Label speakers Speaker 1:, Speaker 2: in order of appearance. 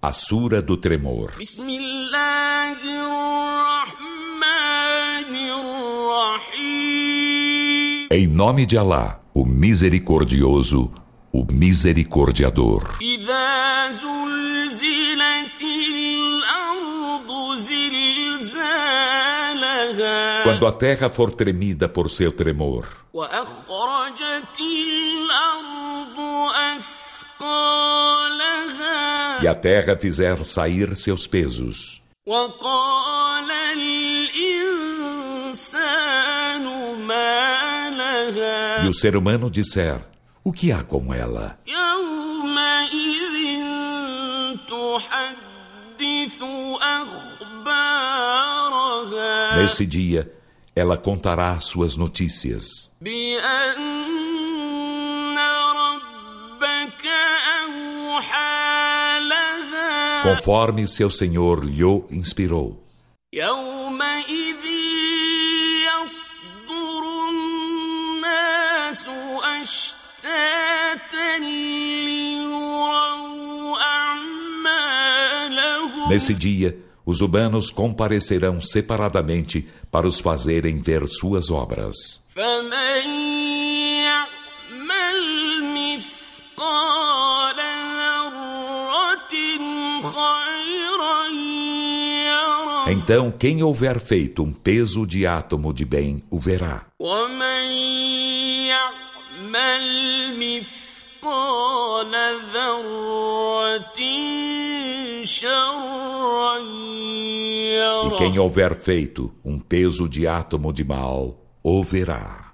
Speaker 1: A Sura do Tremor. Em nome de Alá, o Misericordioso, o Misericordiador. Quando a terra for tremida por seu tremor, e a terra fizer sair seus pesos, e o ser humano disser: o que há com ela? Nesse dia, ela contará suas notícias. Conforme seu Senhor lhe inspirou. Nesse dia, os humanos comparecerão separadamente para os fazerem ver suas obras. Então, quem houver feito um peso de átomo de bem, o verá. E quem houver feito um peso de átomo de mal, o verá.